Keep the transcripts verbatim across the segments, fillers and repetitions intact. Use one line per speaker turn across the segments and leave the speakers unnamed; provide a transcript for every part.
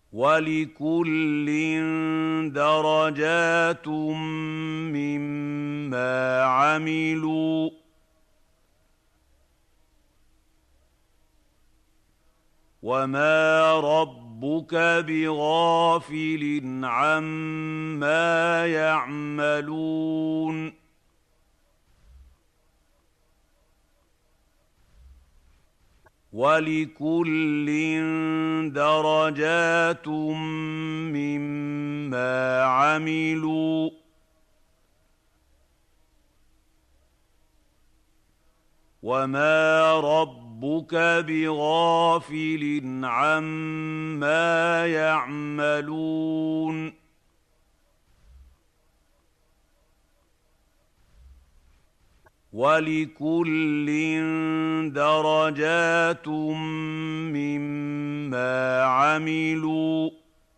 وَلِكُلٍّ دَرَجَاتٌ مِّمَّا عَمِلُوا ۚ وَمَا رَبُّكَ بِغَافِلٍ عَمَّا يَعْمَلُونَ وَلِكُلٍّ دَرَجَاتٌ مِّمَّا عَمِلُوا ۚ وَمَا رَبُّكَ بِغَافِلٍ عَمَّا يَعْمَلُونَ وَلِكُلٍّ دَرَجَاتٌ مِّمَّا عَمِلُوا ۚ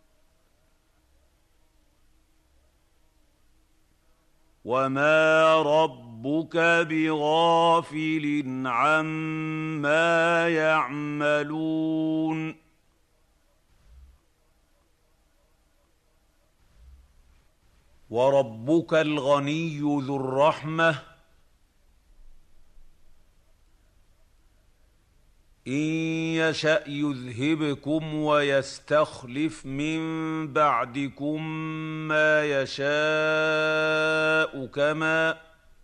وَمَا رَبُّكَ بِغَافِلٍ عَمَّا يَعْمَلُونَ وَرَبُّكَ الْغَنِيُّ ذُو الرَّحْمَةِ، إِن يَشَأْ يُذْهِبْكُمْ وَيَسْتَخْلِفْ مِن بَعْدِكُم مَّا يَشَاءُ كَمَا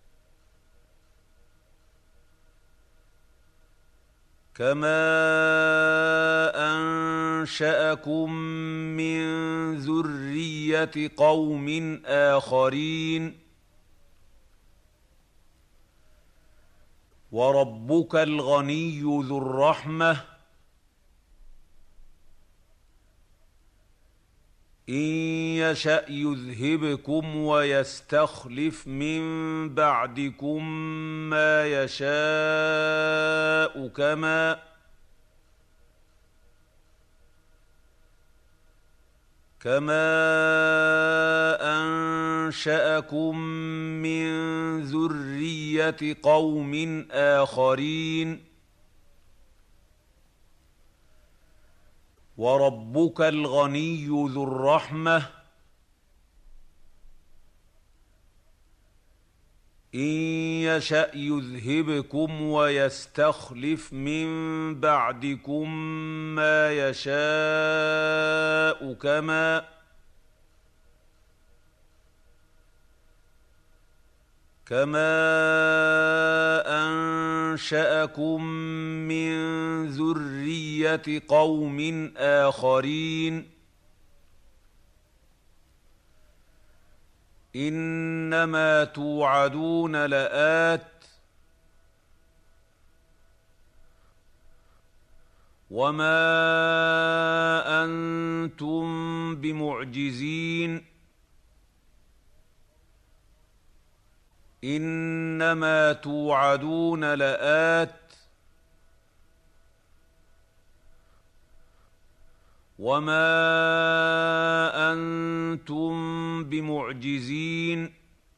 كَمَا أَنشَأَكُم مِّن ذُرِّيَّةِ قَوْمٍ آخَرِينَ ۚ وَرَبُّكَ الْغَنِيُّ ذُو الرَّحْمَةِ، إِن يَشَأْ يُذْهِبْكُمْ وَيَسْتَخْلِفْ مِن بَعْدِكُم مَّا يَشَاءُ كَمَا كَمَا أَنشَأَكُم مِّن ذُرِّيَّةِ قَوْمٍ آخَرِينَ ۚ وَرَبُّكَ الْغَنِيُّ ذُو الرَّحْمَةِ، إِن يَشَأْ يُذْهِبْكُمْ وَيَسْتَخْلِفْ مِن بَعْدِكُم مَّا يَشَاءُ كَمَا كَمَا أَنشَأَكُم مِّن ذُرِّيَّةِ قَوْمٍ آخَرِينَ ۚ إِنَّمَا تُوعَدُونَ لَآتٍ ۖ وَمَا أَنتُم بِمُعْجِزِينَ إِنَّمَا تُوعَدُونَ لَآتٍ ۖ وَمَا أَنتُم بِمُعْجِزِينَ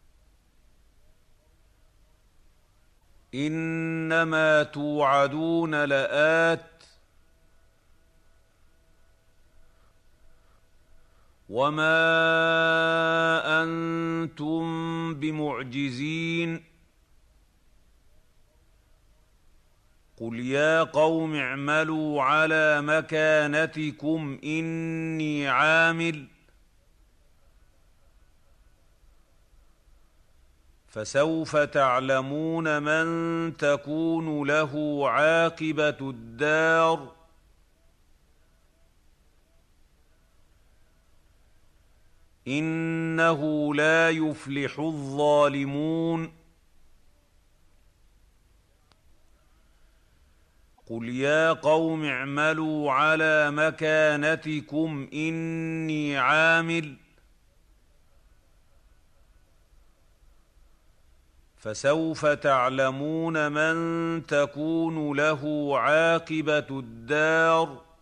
إِنَّمَا تُوعَدُونَ لَآتٍ ۖ وَمَا أَنتُم بِمُعْجِزِينَ قُلْ يَا قَوْمِ اعْمَلُوا عَلَىٰ مَكَانَتِكُمْ إِنِّي عَامِلٌ ۖ فَسَوْفَ تَعْلَمُونَ مَن تَكُونُ لَهُ عَاقِبَةُ الدَّارِ ۗ إِنَّهُ لَا يُفْلِحُ الظَّالِمُونَ قُلْ يَا قَوْمِ اعْمَلُوا عَلَىٰ مَكَانَتِكُمْ إِنِّي عَامِلٌ ۖ فَسَوْفَ تَعْلَمُونَ مَن تَكُونُ لَهُ عَاقِبَةُ الدَّارِ ۗ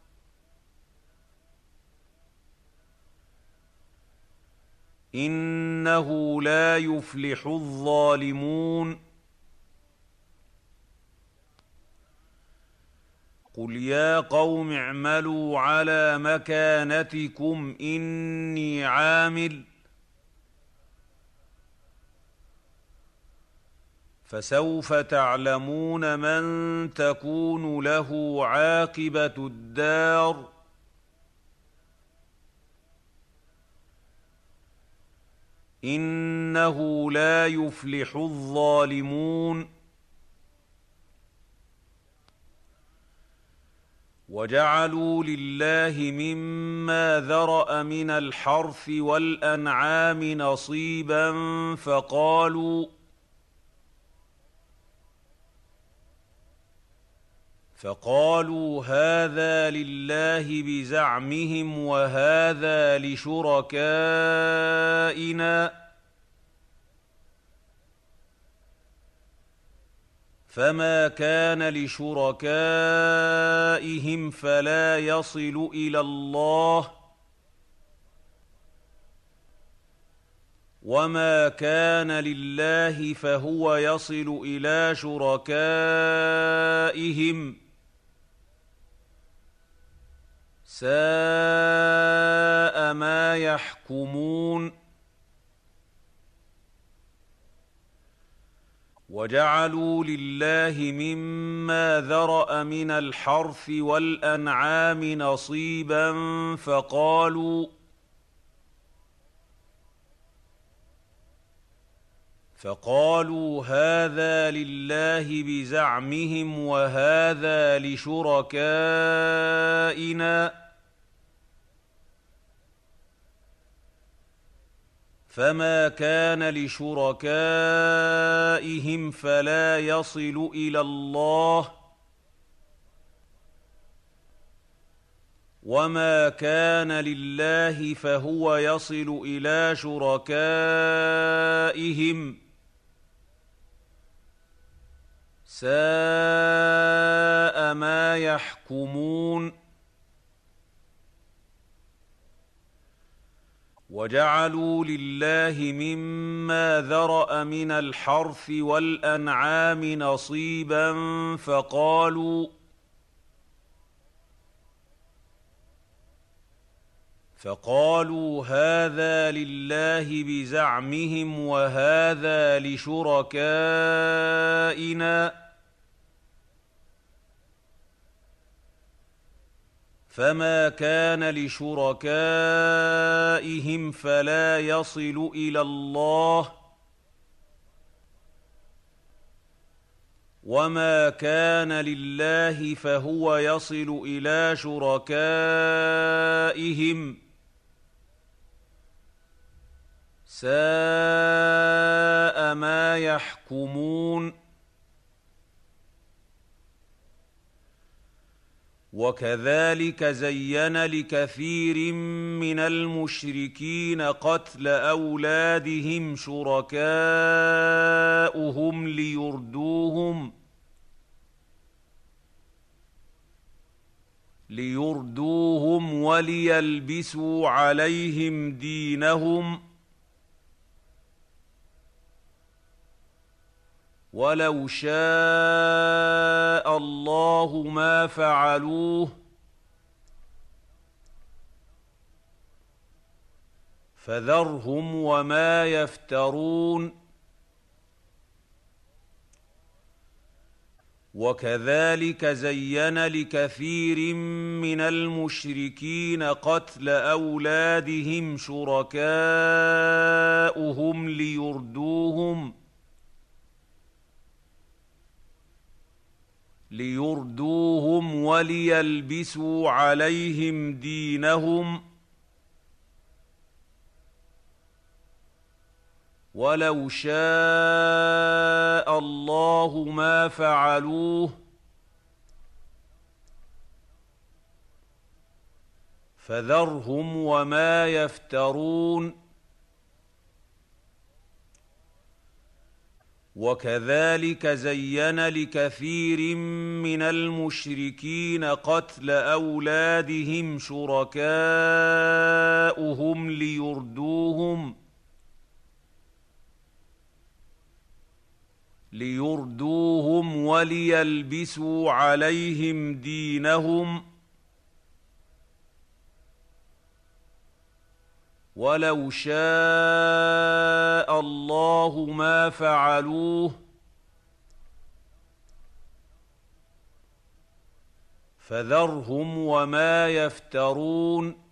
إِنَّهُ لَا يُفْلِحُ الظَّالِمُونَ قل يا قوم اعملوا على مكانتكم إني عامل فسوف تعلمون من تكون له عاقبة الدار إنه لا يفلح الظالمون وجعلوا لله مما ذرأ من الحرث والأنعام نصيبا فقالوا فقالوا هذا لله بزعمهم وهذا لشركائنا فما كان لشركائهم فلا يصل إلى الله وما كان لله فهو يصل إلى شركائهم ساء ما يحكمون وجعلوا لله مما ذرأ من الحرث والأنعام نصيبا فقالوا فقالوا هذا لله بزعمهم وهذا لشركائنا فما كان لشركائهم فلا يصل إلى الله وما كان لله فهو يصل إلى شركائهم ساء ما يحكمون وجعلوا لله مما ذرأ من الحرث والأنعام نصيبا فقالوا فقالوا هذا لله بزعمهم وهذا لشركائنا فما كان لشركائهم فلا يصل إلى الله وما كان لله فهو يصل إلى شركائهم ساء ما يحكمون وكذلك زين لكثير من المشركين قتل أولادهم شركاؤهم ليردوهم ليردوهم وليلبسوا عليهم دينهم ولو شاء الله ما فعلوه فذرهم وما يفترون وكذلك زين لكثير من المشركين قتل أولادهم شركاؤهم ليردوهم ليردوهم وليلبسوا عليهم دينهم ولو شاء الله ما فعلوه فذرهم وما يفترون وكذلك زين لكثير من المشركين قتل أولادهم شركاؤهم ليردوهم ليردوهم وليلبسوا عليهم دينهم ولو شاء الله ما فعلوه فذرهم وما يفترون